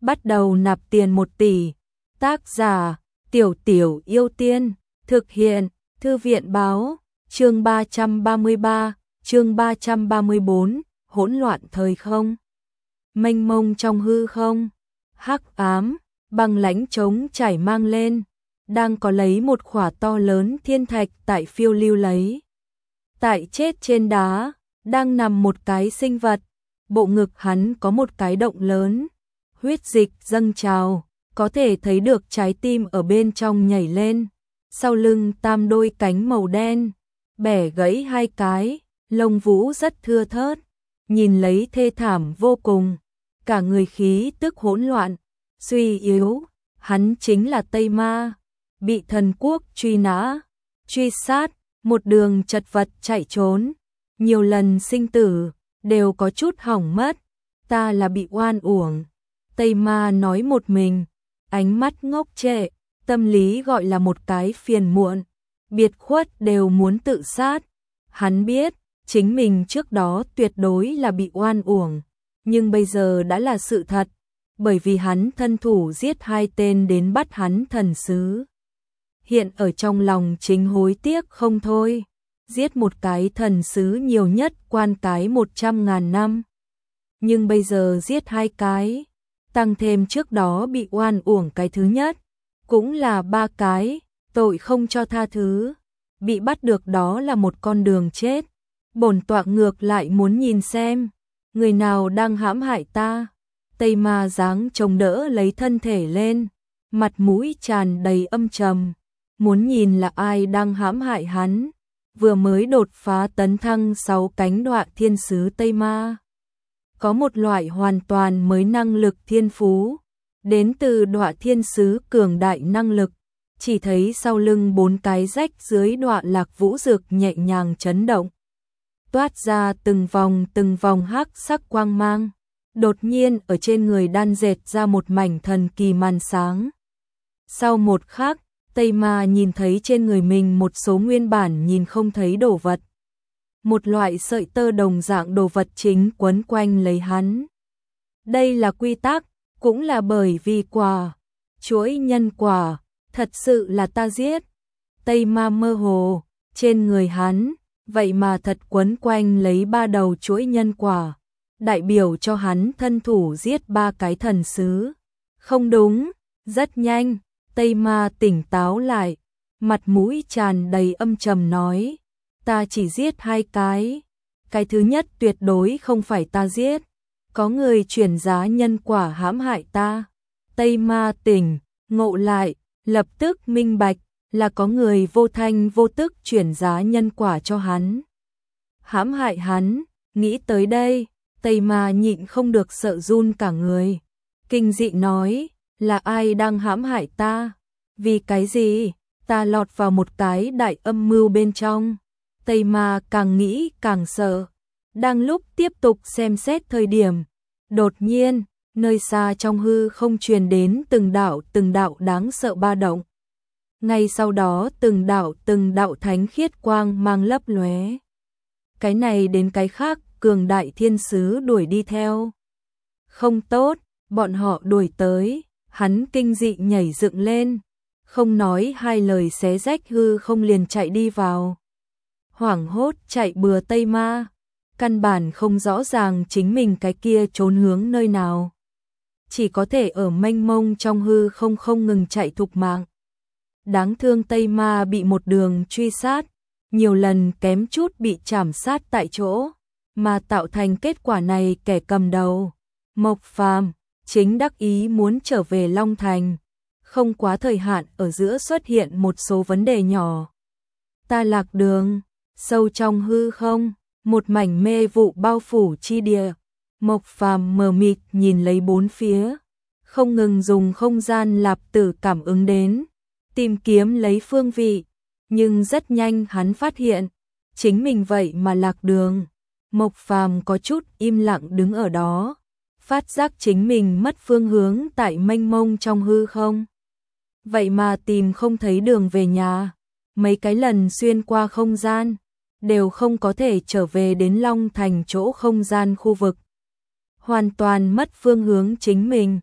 bắt đầu nạp tiền 1 tỷ. Tác giả: Tiểu Tiểu Yêu Tiên. Thực hiện: Thư viện báo. Chương 333, chương 334, hỗn loạn thời không. Mênh mông trong hư không, hắc ám, băng lãnh trống trải mang lên, đang có lấy một khỏa to lớn thiên thạch tại phiêu lưu lấy. Tại chết trên đá, đang nằm một cái sinh vật, bộ ngực hắn có một cái động lớn, huyết dịch dâng trào, có thể thấy được trái tim ở bên trong nhảy lên. Sau lưng tam đôi cánh màu đen, bẻ gãy 2 cái, lông vũ rất thưa thớt, nhìn lấy thê thảm vô cùng, cả người khí tức hỗn loạn, suy yếu. Hắn chính là Tây Ma, bị thần quốc truy nã, truy sát, một đường chật vật chạy trốn, nhiều lần sinh tử, đều có chút hỏng mất. Ta là bị oan uổng. Tây Ma nói một mình, ánh mắt ngốc trệ, tâm lý gọi là một cái phiền muộn, biệt khuất đều muốn tự sát. Hắn biết, chính mình trước đó tuyệt đối là bị oan uổng, nhưng bây giờ đã là sự thật, bởi vì hắn thân thủ giết 2 tên đến bắt hắn thần sứ. Hiện ở trong lòng chính hối tiếc không thôi, giết một cái thần sứ nhiều nhất quan cái 100.000 năm. Nhưng bây giờ giết 2 cái, tăng thêm trước đó bị oan uổng cái thứ nhất, cũng là 3 cái, tội không cho tha thứ. Bị bắt được đó là một con đường chết. Bổn tọa ngược lại muốn nhìn xem, người nào đang hãm hại ta. Tây Ma dáng chống đỡ lấy thân thể lên, mặt mũi tràn đầy âm trầm, muốn nhìn là ai đang hãm hại hắn. Vừa mới đột phá tấn thăng 6 cánh Đọa Thiên Sứ Tây Ma, có một loại hoàn toàn mới năng lực thiên phú, đến từ Đọa Thiên Sứ cường đại năng lực. Chỉ thấy sau lưng 4 cái rách dưới Đọa Lạc Vũ Dược nhẹ nhàng chấn động, toát ra từng vòng hắc sắc quang mang. Đột nhiên ở trên người đan dệt ra một mảnh thần kỳ màn sáng. Sau một khắc, Tây Ma nhìn thấy trên người mình một số nguyên bản nhìn không thấy đồ vật. Một loại sợi tơ đồng dạng đồ vật chính quấn quanh lấy hắn. Đây là quy tắc, cũng là bởi vì quả, chuỗi nhân quả, thật sự là ta giết. Tây Ma mơ hồ, trên người hắn, vậy mà thật quấn quanh lấy 3 đầu chuỗi nhân quả, đại biểu cho hắn thân thủ giết 3 cái thần sứ. Không đúng, rất nhanh, Tây Ma tỉnh táo lại, mặt mũi tràn đầy âm trầm nói, ta chỉ giết 2 cái thứ nhất tuyệt đối không phải ta giết, có người chuyển giá nhân quả hãm hại ta. Tây Ma tỉnh ngộ lại, lập tức minh bạch, là có người vô thanh vô tức chuyển giá nhân quả cho hắn, hãm hại hắn. Nghĩ tới đây, Tây Ma nhịn không được sợ run cả người, kinh dị nói, là ai đang hãm hại ta? Vì cái gì? Ta lọt vào một cái đại âm mưu bên trong. Tây Ma càng nghĩ càng sợ. Đang lúc tiếp tục xem xét thời điểm, đột nhiên, nơi xa trong hư không truyền đến từng đạo đáng sợ ba động. Ngay sau đó từng đạo thánh khiết quang mang lấp lóe. Cái này đến cái khác, cường đại thiên sứ đuổi đi theo. Không tốt, bọn họ đuổi tới, hắn kinh dị nhảy dựng lên, không nói 2 lời xé rách hư không liền chạy đi vào. Hoảng hốt chạy bừa Tây Ma, căn bản không rõ ràng chính mình cái kia trốn hướng nơi nào. Chỉ có thể ở mênh mông trong hư không ngừng chạy thục mạng. Đáng thương Tây Ma bị một đường truy sát, nhiều lần kém chút bị chảm sát tại chỗ, mà tạo thành kết quả này kẻ cầm đầu, Mộc Phàm, chính đắc ý muốn trở về Long Thành. Không quá thời hạn ở giữa xuất hiện một số vấn đề nhỏ. Ta lạc đường, sâu trong hư không, một mảnh mê vụ bao phủ chi địa. Mộc Phàm mờ mịt nhìn lấy bốn phía, không ngừng dùng không gian lạp tử cảm ứng đến, tìm kiếm lấy phương vị, nhưng rất nhanh hắn phát hiện, chính mình vậy mà lạc đường. Mộc Phàm có chút im lặng đứng ở đó, phát giác chính mình mất phương hướng tại mênh mông trong hư không. Vậy mà tìm không thấy đường về nhà, mấy cái lần xuyên qua không gian, đều không có thể trở về đến Long Thành chỗ không gian khu vực. Hoàn toàn mất phương hướng chính mình,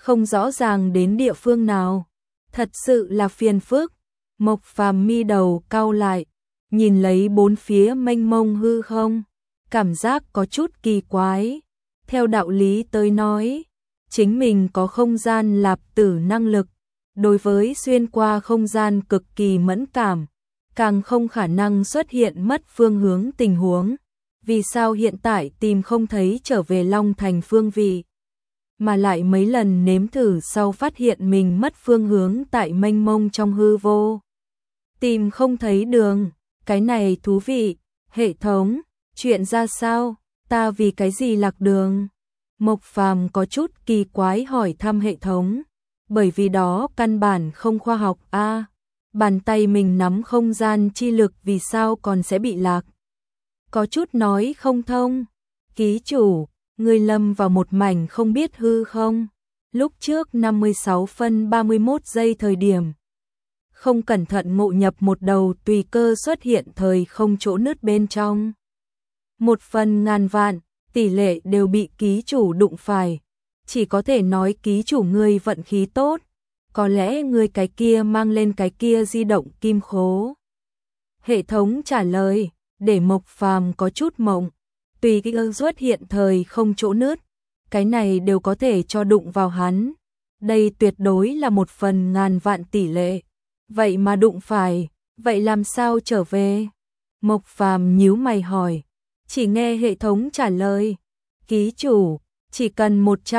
không rõ ràng đến địa phương nào. Thật sự là phiền phức. Mộc Phàm mi đầu cau lại, nhìn lấy bốn phía mênh mông hư không, cảm giác có chút kỳ quái. Theo đạo lý tới nói, chính mình có không gian lạp tử năng lực, đối với xuyên qua không gian cực kỳ mẫn cảm, càng không khả năng xuất hiện mất phương hướng tình huống. Vì sao hiện tại tìm không thấy trở về Long Thành phương vị, mà lại mấy lần nếm thử sau phát hiện mình mất phương hướng tại mênh mông trong hư vô. Tìm không thấy đường, cái này thú vị. Hệ thống, chuyện ra sao, ta vì cái gì lạc đường? Mộc Phàm có chút kỳ quái hỏi thăm hệ thống, bởi vì đó căn bản không khoa học a. Bàn tay mình nắm không gian chi lực vì sao còn sẽ bị lạc? Có chút nói không thông. Ký chủ, người lâm vào một mảnh không biết hư không? Lúc trước 56 phân 31 giây thời điểm, không cẩn thận ngộ nhập một đầu tùy cơ xuất hiện thời không chỗ nứt bên trong. 1/1000 vạn, tỷ lệ đều bị ký chủ đụng phải. Chỉ có thể nói ký chủ ngươi vận khí tốt, có lẽ ngươi cái kia mang lên cái kia di động kim khố. Hệ thống trả lời, để Mộc Phàm có chút mộng. Tùy cơ xuất hiện thời không chỗ nứt, cái này đều có thể cho đụng vào hắn. Đây tuyệt đối là 1/1000 vạn tỷ lệ. Vậy mà đụng phải, vậy làm sao trở về? Mộc Phàm nhíu mày hỏi. Chỉ nghe hệ thống trả lời, ký chủ, chỉ cần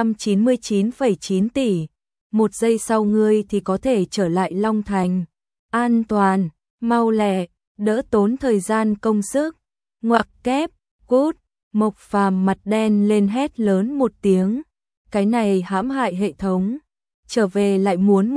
199,9 tỷ, 1 giây sau ngươi thì có thể trở lại Long Thành. An toàn, mau lẹ, đỡ tốn thời gian công sức. Ngoặc kép, cút. Mộc Phàm mặt đen lên hét lớn một tiếng. Cái này hãm hại hệ thống. Trở về lại muốn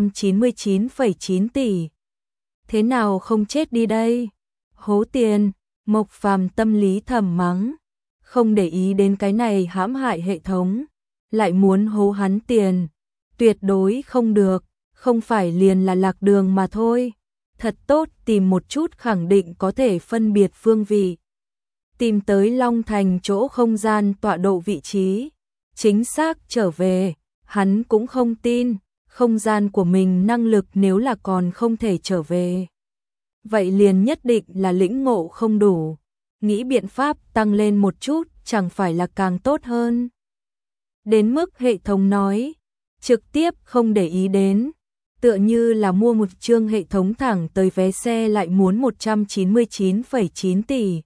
199,9 tỷ. Thế nào không chết đi đây? Hố tiền. Mộc Phàm tâm lý thầm mắng. Không để ý đến cái này hãm hại hệ thống, lại muốn hố hắn tiền. Tuyệt đối không được. Không phải liền là lạc đường mà thôi. Thật tốt tìm một chút khẳng định có thể phân biệt phương vị. Tìm tới Long Thành chỗ không gian tọa độ vị trí. Chính xác trở về. Hắn cũng không tin. Không gian của mình năng lực nếu là còn không thể trở về, vậy liền nhất định là lĩnh ngộ không đủ. Nghĩ biện pháp tăng lên một chút chẳng phải là càng tốt hơn. Đến mức hệ thống nói, trực tiếp không để ý đến. Tựa như là mua một chương hệ thống thẳng tới vé xe lại muốn 199,9 tỷ.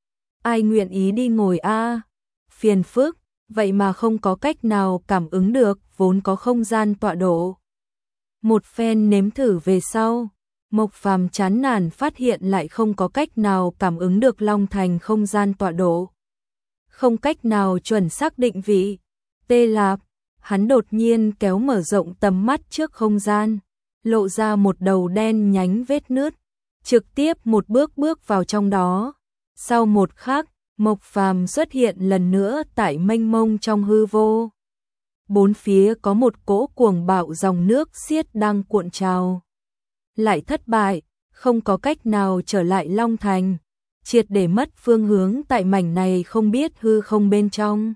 Ai nguyện ý đi ngồi a? Phiền phức, vậy mà không có cách nào cảm ứng được vốn có không gian tọa độ. Một phen nếm thử về sau, Mộc Phàm chán nản phát hiện lại không có cách nào cảm ứng được Long Thành không gian tọa độ. Không cách nào chuẩn xác định vị. Tê Lạp, hắn đột nhiên kéo mở rộng tầm mắt trước không gian, lộ ra một đầu đen nhánh vết nứt, trực tiếp một bước bước vào trong đó. Sau một khắc, Mộc Phàm xuất hiện lần nữa tại mênh mông trong hư vô. Bốn phía có một cỗ cuồng bạo dòng nước xiết đang cuộn trào. Lại thất bại, không có cách nào trở lại Long Thành, triệt để mất phương hướng tại mảnh này không biết hư không bên trong.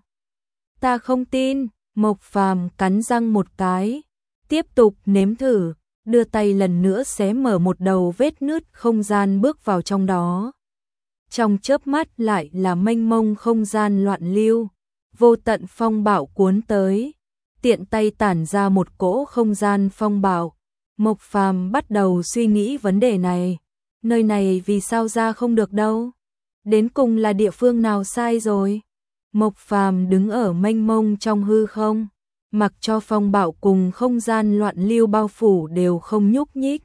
Ta không tin. Mộc Phàm cắn răng một cái, tiếp tục nếm thử, đưa tay lần nữa xé mở một đầu vết nứt không gian bước vào trong đó. Trong chớp mắt lại là mênh mông không gian loạn lưu, vô tận phong bạo cuốn tới, tiện tay tản ra một cỗ không gian phong bạo. Mộc Phàm bắt đầu suy nghĩ vấn đề này, nơi này vì sao ra không được đâu? Đến cùng là địa phương nào sai rồi? Mộc Phàm đứng ở mênh mông trong hư không, mặc cho phong bạo cùng không gian loạn lưu bao phủ đều không nhúc nhích.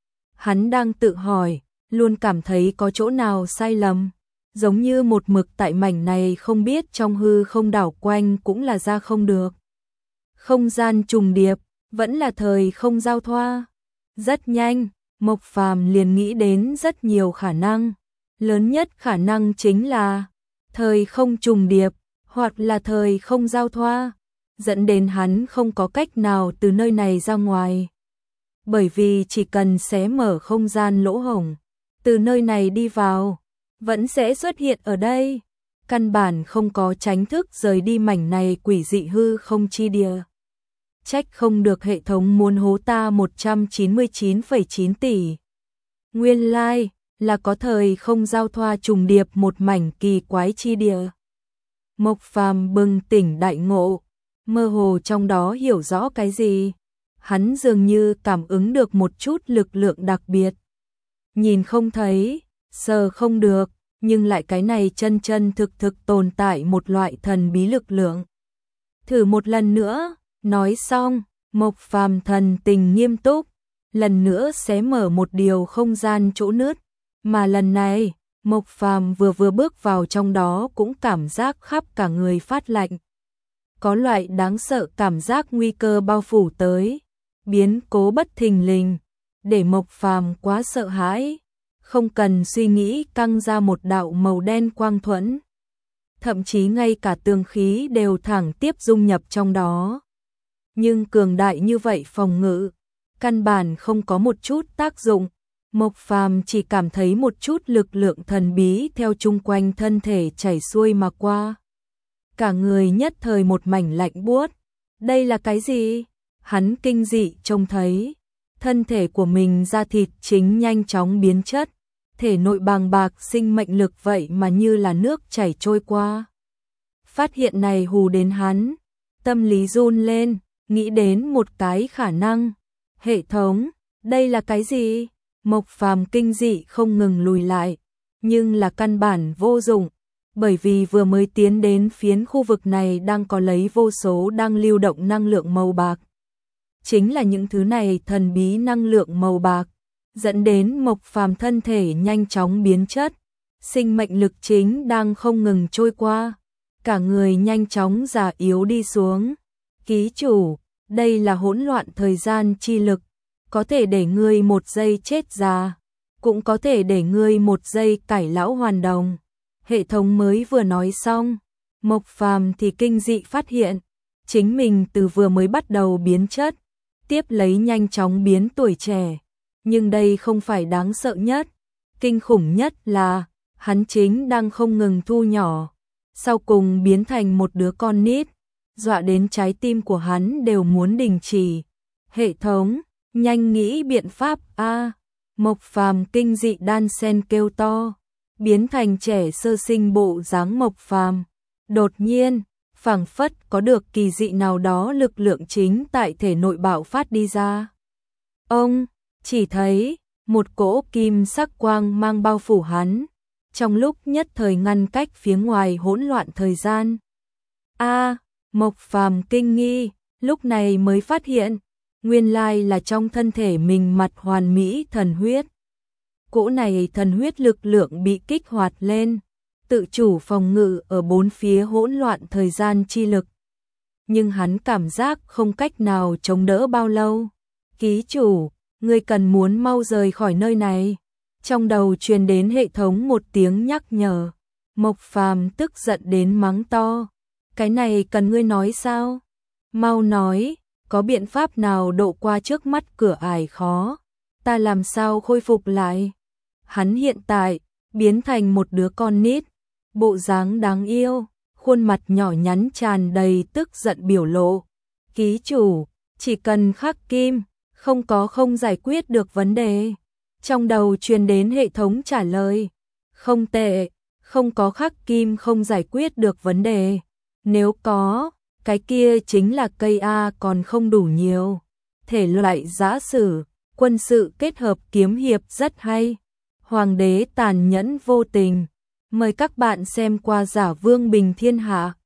Hắn đang tự hỏi, luôn cảm thấy có chỗ nào sai lầm, giống như một mực tại mảnh này không biết trong hư không đảo quanh cũng là ra không được. Không gian trùng điệp, vẫn là thời không giao thoa. Rất nhanh, Mộc Phàm liền nghĩ đến rất nhiều khả năng. Lớn nhất khả năng chính là thời không trùng điệp, hoặc là thời không giao thoa, dẫn đến hắn không có cách nào từ nơi này ra ngoài. Bởi vì chỉ cần xé mở không gian lỗ hổng, từ nơi này đi vào, vẫn sẽ xuất hiện ở đây. Căn bản không có tránh thức rời đi mảnh này quỷ dị hư không chi địa. trách không được hệ thống muốn hố ta 199,9 tỷ. Nguyên lai là có thời không giao thoa trùng điệp một mảnh kỳ quái chi địa. Mộc Phàm bừng tỉnh đại ngộ, mơ hồ trong đó hiểu rõ cái gì. Hắn dường như cảm ứng được một chút lực lượng đặc biệt. Nhìn không thấy, sờ không được, nhưng lại cái này chân chân thực thực tồn tại một loại thần bí lực lượng. Thử một lần nữa, nói xong, Mộc Phàm thần tình nghiêm túc, lần nữa xé mở một điều không gian chỗ nứt, mà lần này, Mộc Phàm vừa bước vào trong đó cũng cảm giác khắp cả người phát lạnh. Có loại đáng sợ cảm giác nguy cơ bao phủ tới, biến cố bất thình lình, để Mộc Phàm quá sợ hãi, không cần suy nghĩ căng ra một đạo màu đen quang thuẫn. Thậm chí ngay cả tường khí đều thẳng tiếp dung nhập trong đó. Nhưng cường đại như vậy phòng ngự, căn bản không có một chút tác dụng. Mộc Phàm chỉ cảm thấy một chút lực lượng thần bí theo chung quanh thân thể chảy xuôi mà qua. Cả người nhất thời một mảnh lạnh buốt. Đây là cái gì? Hắn kinh dị trông thấy. Thân thể của mình da thịt chính nhanh chóng biến chất. Thể nội bàng bạc sinh mệnh lực vậy mà như là nước chảy trôi qua. Phát hiện này hù đến hắn. Tâm lý run lên, nghĩ đến một cái khả năng. Hệ thống, đây là cái gì? Mộc Phàm kinh dị không ngừng lùi lại, nhưng là căn bản vô dụng, bởi vì vừa mới tiến đến phiến khu vực này đang có lấy vô số đang lưu động năng lượng màu bạc. Chính là những thứ này thần bí năng lượng màu bạc, dẫn đến Mộc Phàm thân thể nhanh chóng biến chất, sinh mệnh lực chính đang không ngừng trôi qua, cả người nhanh chóng già yếu đi xuống. Ký chủ, đây là hỗn loạn thời gian chi lực. Có thể để ngươi một giây chết già, cũng có thể để ngươi một giây cải lão hoàn đồng. Hệ thống mới vừa nói xong, Mộc Phàm thì kinh dị phát hiện, chính mình từ vừa mới bắt đầu biến chất, tiếp lấy nhanh chóng biến tuổi trẻ. Nhưng đây không phải đáng sợ nhất, kinh khủng nhất là, hắn chính đang không ngừng thu nhỏ, sau cùng biến thành một đứa con nít, dọa đến trái tim của hắn đều muốn đình chỉ. Hệ thống, nhanh nghĩ biện pháp a. Mộc Phàm kinh dị đan sen kêu to, biến thành trẻ sơ sinh bộ dáng Mộc Phàm. Đột nhiên, phảng phất có được kỳ dị nào đó lực lượng chính tại thể nội bạo phát đi ra. Ông chỉ thấy một cỗ kim sắc quang mang bao phủ hắn, trong lúc nhất thời ngăn cách phía ngoài hỗn loạn thời gian. A, Mộc Phàm kinh nghi, lúc này mới phát hiện, nguyên lai là trong thân thể mình mặt hoàn mỹ thần huyết. Cỗ này thần huyết lực lượng bị kích hoạt lên, tự chủ phòng ngự ở bốn phía hỗn loạn thời gian chi lực. Nhưng hắn cảm giác không cách nào chống đỡ bao lâu. Ký chủ, ngươi cần muốn mau rời khỏi nơi này. Trong đầu truyền đến hệ thống một tiếng nhắc nhở. Mộc Phàm tức giận đến mắng to. Cái này cần ngươi nói sao? Mau nói, có biện pháp nào độ qua trước mắt cửa ải khó? Ta làm sao khôi phục lại? Hắn hiện tại, biến thành một đứa con nít, bộ dáng đáng yêu, khuôn mặt nhỏ nhắn tràn đầy tức giận biểu lộ. Ký chủ, chỉ cần khắc kim, không giải quyết được vấn đề. Trong đầu truyền đến hệ thống trả lời. Không tệ, không có khắc kim không giải quyết được vấn đề. Nếu có, cái kia chính là cây A còn không đủ nhiều. Thể loại giã sử, quân sự kết hợp kiếm hiệp rất hay. Hoàng đế tàn nhẫn vô tình. Mời các bạn xem qua Giả Vương Bình Thiên Hạ.